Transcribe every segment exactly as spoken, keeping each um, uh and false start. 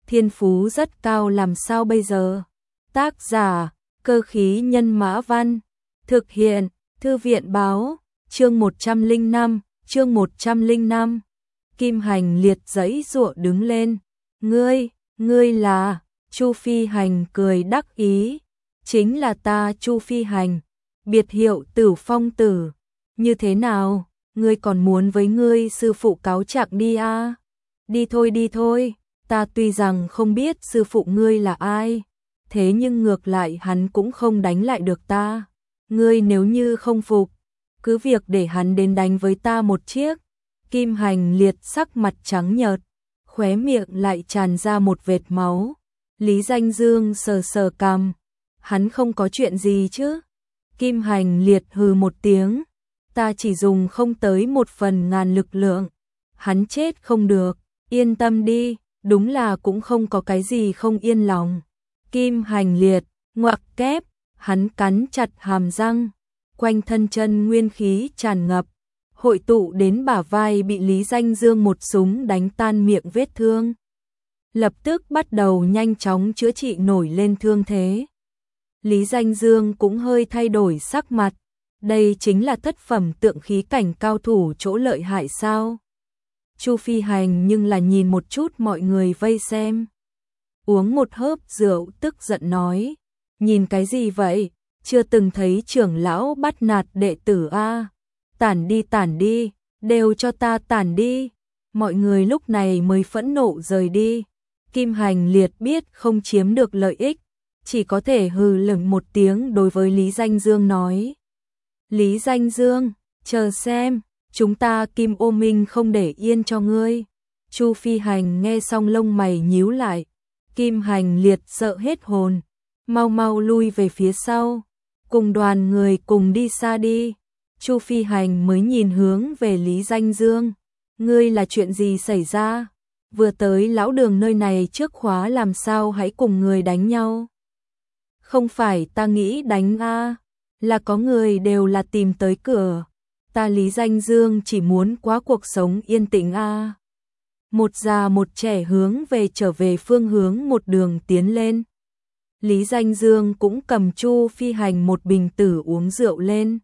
thiên phú rất cao làm sao bây giờ? Tác giả, Cơ khí nhân mã văn, thực hiện, Thư viện báo, chương một trăm lẻ năm, chương một trăm lẻ năm. Kim Hành Liệt giãy giụa đứng lên. Ngươi, ngươi là? Chu Phi Hành cười đắc ý. Chính là ta Chu Phi Hành, biệt hiệu Tử Phong Tử. Như thế nào, ngươi còn muốn với ngươi sư phụ cáo trạng đi à? Đi thôi đi thôi, ta tuy rằng không biết sư phụ ngươi là ai, thế nhưng ngược lại hắn cũng không đánh lại được ta. Ngươi nếu như không phục, cứ việc để hắn đến đánh với ta một chiếc. Kim Hành Liệt sắc mặt trắng nhợt, khóe miệng lại tràn ra một vệt máu. Lý Danh Dương sờ sờ cằm, hắn không có chuyện gì chứ? Kim Hành Liệt hừ một tiếng, ta chỉ dùng không tới một phần ngàn lực lượng, hắn chết không được, yên tâm đi, đúng là cũng không có cái gì không yên lòng. Kim Hành Liệt, ngoặc kép, hắn cắn chặt hàm răng, quanh thân chân nguyên khí tràn ngập, hội tụ đến bả vai bị Lý Danh Dương một súng đánh tan miệng vết thương. Lập tức bắt đầu nhanh chóng chữa trị nổi lên thương thế. Lý Danh Dương cũng hơi thay đổi sắc mặt, đây chính là thất phẩm tượng khí cảnh cao thủ chỗ lợi hại sao? Chu Phi Hành nhưng là nhìn một chút mọi người vây xem. Uống một hớp rượu tức giận nói, nhìn cái gì vậy, chưa từng thấy trưởng lão bắt nạt đệ tử a. Tản đi tản đi, đều cho ta tản đi. Mọi người lúc này mới phẫn nộ rời đi. Kim Hành Liệt biết không chiếm được lợi ích, chỉ có thể hừ lửng một tiếng đối với Lý Danh Dương nói. Lý Danh Dương, chờ xem, chúng ta Kim Ô Minh không để yên cho ngươi. Chu Phi Hành nghe xong lông mày nhíu lại. Kim Hành Liệt sợ hết hồn, mau mau lui về phía sau, cùng đoàn người cùng đi xa đi. Chu Phi Hành mới nhìn hướng về Lý Danh Dương, ngươi là chuyện gì xảy ra? Vừa tới lão đường nơi này trước khóa làm sao hãy cùng người đánh nhau? Không phải ta nghĩ đánh a, là có người đều là tìm tới cửa. Ta Lý Danh Dương chỉ muốn quá cuộc sống yên tĩnh a. Một già một trẻ hướng về trở về phương hướng một đường tiến lên. Lý Danh Dương cũng cầm Chu Phi Hành một bình tử uống rượu lên.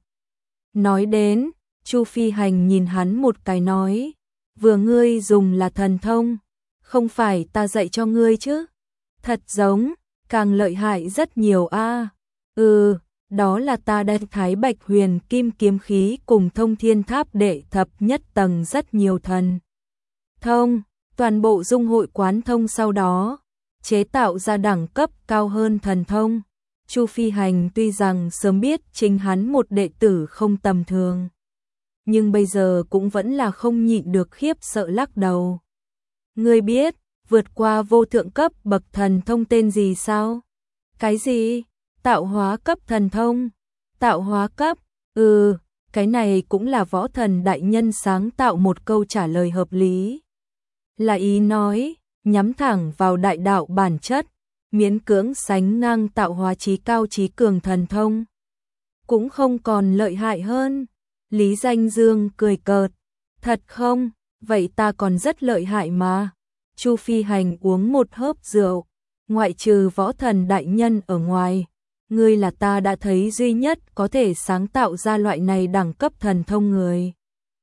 Nói đến, Chu Phi Hành nhìn hắn một cái nói, vừa ngươi dùng là thần thông, không phải ta dạy cho ngươi chứ? Thật giống, càng lợi hại rất nhiều a. Ừ, đó là ta đánh Thái Bạch Huyền Kim kiếm khí cùng Thông Thiên Tháp đệ thập nhất tầng rất nhiều thần thông, toàn bộ dung hội quán thông sau đó, chế tạo ra đẳng cấp cao hơn thần thông. Chu Phi Hành tuy rằng sớm biết chính hắn một đệ tử không tầm thường, nhưng bây giờ cũng vẫn là không nhịn được khiếp sợ lắc đầu. Ngươi biết, vượt qua vô thượng cấp bậc thần thông tên gì sao? Cái gì? Tạo hóa cấp thần thông? Tạo hóa cấp? Ừ, cái này cũng là võ thần đại nhân sáng tạo một câu trả lời hợp lý. Là ý nói, nhắm thẳng vào đại đạo bản chất, miễn cưỡng sánh ngang tạo hóa chí cao chí cường thần thông. Cũng không còn lợi hại hơn. Lý Danh Dương cười cợt. Thật không? Vậy ta còn rất lợi hại mà. Chu Phi Hành uống một hớp rượu. Ngoại trừ võ thần đại nhân ở ngoài, ngươi là ta đã thấy duy nhất có thể sáng tạo ra loại này đẳng cấp thần thông người.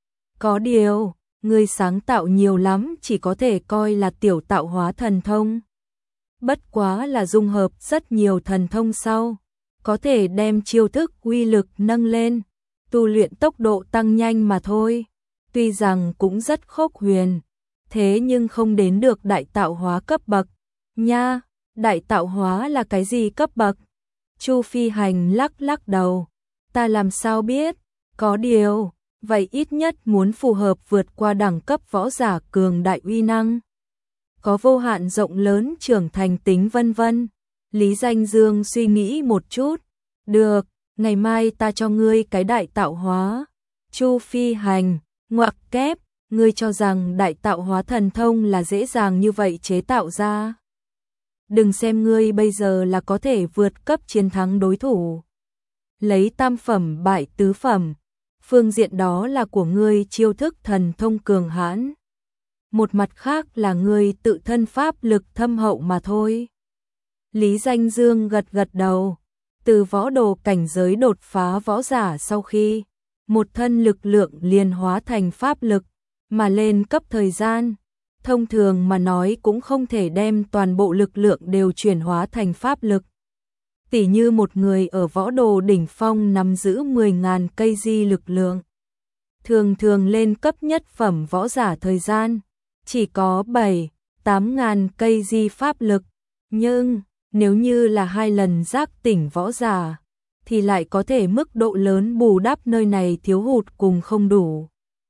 Có điều, ngươi sáng tạo nhiều lắm chỉ có thể coi là tiểu tạo hóa thần thông. Bất quá là dung hợp rất nhiều thần thông sau, có thể đem chiêu thức uy lực nâng lên, tu luyện tốc độ tăng nhanh mà thôi. Tuy rằng cũng rất khốc huyền, thế nhưng không đến được đại tạo hóa cấp bậc. Nha, đại tạo hóa là cái gì cấp bậc? Chu Phi Hành lắc lắc đầu. Ta làm sao biết? Có điều, vậy ít nhất muốn phù hợp vượt qua đẳng cấp võ giả cường đại uy năng. Có vô hạn rộng lớn trưởng thành tính vân vân. Lý Danh Dương suy nghĩ một chút. Được, ngày mai ta cho ngươi cái đại tạo hóa. Chu Phi Hành, ngoặc kép, ngươi cho rằng đại tạo hóa thần thông là dễ dàng như vậy chế tạo ra? Đừng xem ngươi bây giờ là có thể vượt cấp chiến thắng đối thủ. Lấy tam phẩm bại tứ phẩm, phương diện đó là của ngươi chiêu thức thần thông cường hãn. một mặt khác là người tự thân pháp lực thâm hậu mà thôi. Lý Danh Dương gật gật đầu, từ võ đồ cảnh giới đột phá võ giả sau khi một thân lực lượng liền hóa thành pháp lực, mà lên cấp thời gian, thông thường mà nói cũng không thể đem toàn bộ lực lượng đều chuyển hóa thành pháp lực. Tỉ như một người ở võ đồ đỉnh phong nắm giữ mười nghìn cây di lực lượng, thường thường lên cấp nhất phẩm võ giả thời gian chỉ có bảy, tám ngàn cây di pháp lực, nhưng nếu như là hai lần giác tỉnh võ giả thì lại có thể mức độ lớn bù đắp nơi này thiếu hụt cùng không đủ.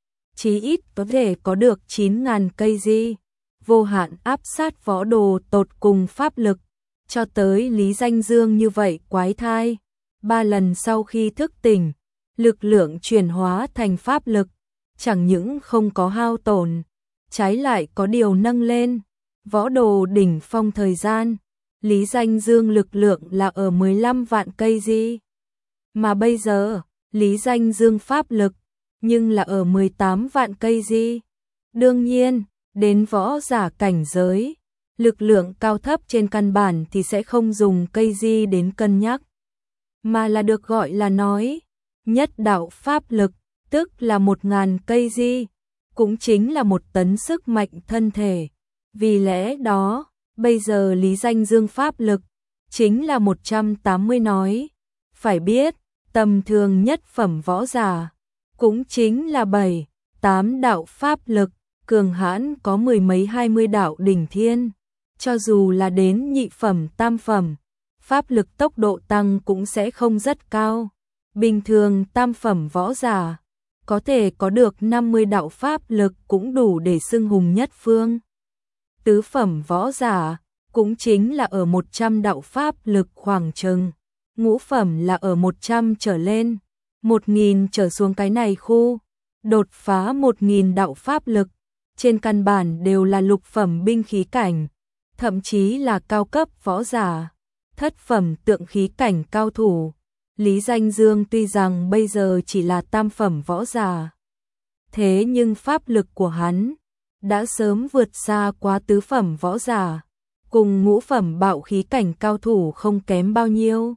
Chí ít có thể có được chín ngàn cây di, vô hạn áp sát võ đồ tột cùng pháp lực, cho tới Lý Danh Dương như vậy quái thai. Ba lần sau khi thức tỉnh, lực lượng chuyển hóa thành pháp lực, chẳng những không có hao tổn, trái lại có điều nâng lên. Võ đồ đỉnh phong thời gian, Lý Danh Dương lực lượng là ở mười lăm vạn cây di, mà bây giờ, Lý Danh Dương pháp lực, nhưng là ở mười tám vạn cây di. Đương nhiên, đến võ giả cảnh giới, lực lượng cao thấp trên căn bản thì sẽ không dùng cây di đến cân nhắc, mà là được gọi là nói, nhất đạo pháp lực, tức là một ngàn cây di, cũng chính là một tấn sức mạnh thân thể. Vì lẽ đó, bây giờ Lý Danh Dương pháp lực, chính là một trăm tám mươi nói. Phải biết, tầm thường nhất phẩm võ giả, cũng chính là bảy, tám đạo pháp lực, cường hãn có mười mấy hai mươi đạo đỉnh thiên. Cho dù là đến nhị phẩm tam phẩm, pháp lực tốc độ tăng cũng sẽ không rất cao. Bình thường tam phẩm võ giả, có thể có được năm mươi đạo pháp lực cũng đủ để xưng hùng nhất phương. Tứ phẩm võ giả, cũng chính là ở một trăm đạo pháp lực khoảng chừng. Ngũ phẩm là ở một trăm trở lên, một nghìn trở xuống cái này khu. Đột phá một nghìn đạo pháp lực, trên căn bản đều là lục phẩm binh khí cảnh, thậm chí là cao cấp võ giả, thất phẩm tượng khí cảnh cao thủ. Lý Danh Dương tuy rằng bây giờ chỉ là tam phẩm võ giả, thế nhưng pháp lực của hắn đã sớm vượt xa quá tứ phẩm võ giả, cùng ngũ phẩm bạo khí cảnh cao thủ không kém bao nhiêu.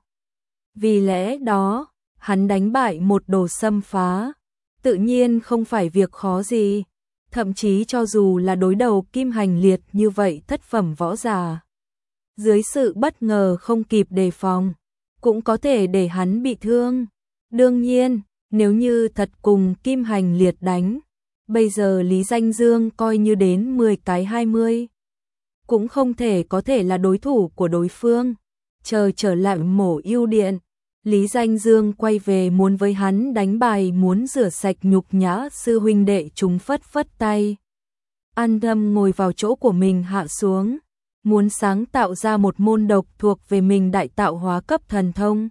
Vì lẽ đó, hắn đánh bại một đồ xâm phá, tự nhiên không phải việc khó gì, thậm chí cho dù là đối đầu kim hành liệt như vậy thất phẩm võ giả, dưới sự bất ngờ không kịp đề phòng, cũng có thể để hắn bị thương. Đương nhiên, nếu như thật cùng kim hành liệt đánh, bây giờ Lý Danh Dương coi như đến mười cái hai mươi, cũng không thể có thể là đối thủ của đối phương. Chờ trở lại Mộ Yêu Điện, Lý Danh Dương quay về muốn với hắn đánh bài, muốn rửa sạch nhục nhã sư huynh đệ chúng, phất phất tay. An tâm ngồi vào chỗ của mình hạ xuống, muốn sáng tạo ra một môn độc thuộc về mình đại tạo hóa cấp thần thông.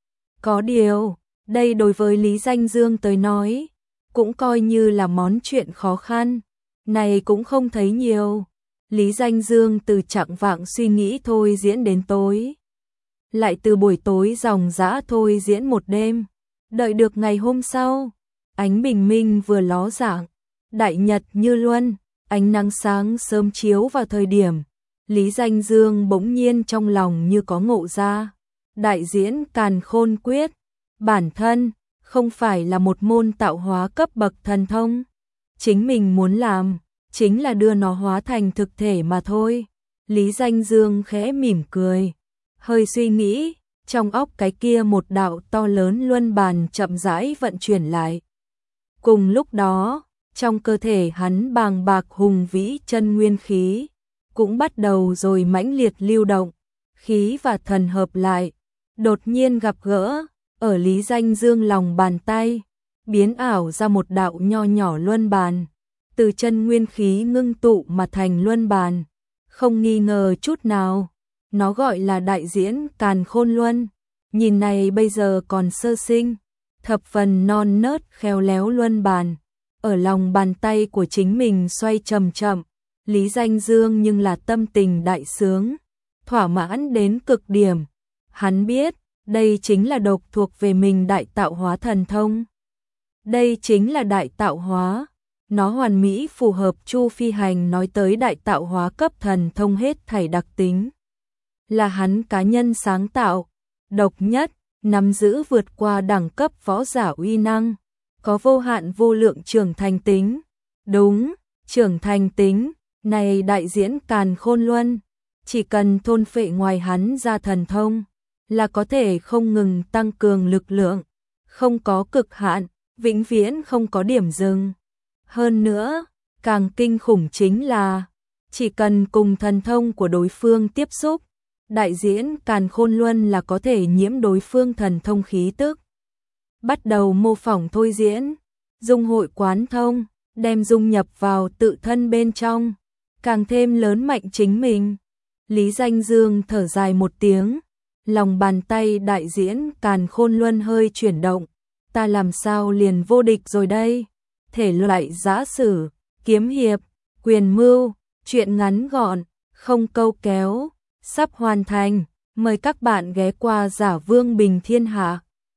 Có điều, đây đối với Lý Danh Dương tới nói, cũng coi như là món chuyện khó khăn, này cũng không thấy nhiều. Lý Danh Dương từ chạng vạng suy nghĩ thôi diễn đến tối, lại từ buổi tối ròng rã thôi diễn một đêm, đợi được ngày hôm sau, ánh bình minh vừa ló dạng, đại nhật như luân, ánh nắng sáng sớm chiếu vào thời điểm, Lý Danh Dương bỗng nhiên trong lòng như có ngộ ra, đại diễn Càn Khôn Quyết, bản thân không phải là một môn tạo hóa cấp bậc thần thông, chính mình muốn làm chính là đưa nó hóa thành thực thể mà thôi. Lý Danh Dương khẽ mỉm cười, hơi suy nghĩ, trong óc cái kia một đạo to lớn luân bàn chậm rãi vận chuyển lại. Cùng lúc đó, trong cơ thể hắn bàng bạc hùng vĩ chân nguyên khí, cũng bắt đầu rồi mãnh liệt lưu động, khí và thần hợp lại, đột nhiên gặp gỡ, ở Lý Danh Dương lòng bàn tay, biến ảo ra một đạo nho nhỏ luân bàn, từ chân nguyên khí ngưng tụ mà thành luân bàn, không nghi ngờ chút nào, nó gọi là đại diễn Càn Khôn Luân. Nhìn này bây giờ còn sơ sinh, thập phần non nớt khéo léo luân bàn, ở lòng bàn tay của chính mình xoay chậm chậm, Lý Danh Dương nhưng là tâm tình đại sướng, thỏa mãn đến cực điểm. Hắn biết, đây chính là độc thuộc về mình đại tạo hóa thần thông. Đây chính là đại tạo hóa. Nó hoàn mỹ phù hợp Chu Phi Hành nói tới đại tạo hóa cấp thần thông hết thảy đặc tính. Là hắn cá nhân sáng tạo, độc nhất, nắm giữ vượt qua đẳng cấp võ giả uy năng, có vô hạn vô lượng trưởng thành tính. Đúng, trưởng thành tính, này đại diễn Càn Khôn Luân, chỉ cần thôn phệ ngoài hắn ra thần thông, là có thể không ngừng tăng cường lực lượng, không có cực hạn, vĩnh viễn không có điểm dừng. Hơn nữa, càng kinh khủng chính là, chỉ cần cùng thần thông của đối phương tiếp xúc, đại diễn Càn Khôn Luân là có thể nhiễm đối phương thần thông khí tức. Bắt đầu mô phỏng thôi diễn, dung hội quán thông, đem dung nhập vào tự thân bên trong, càng thêm lớn mạnh chính mình. Lý Danh Dương thở dài một tiếng, lòng bàn tay đại diễn Càn Khôn Luân hơi chuyển động, ta làm sao liền vô địch rồi đây? Thể loại giã sử, kiếm hiệp, quyền mưu, truyện ngắn gọn, không câu kéo, sắp hoàn thành, mời các bạn ghé qua Giả Vương Bình Thiên Hạ.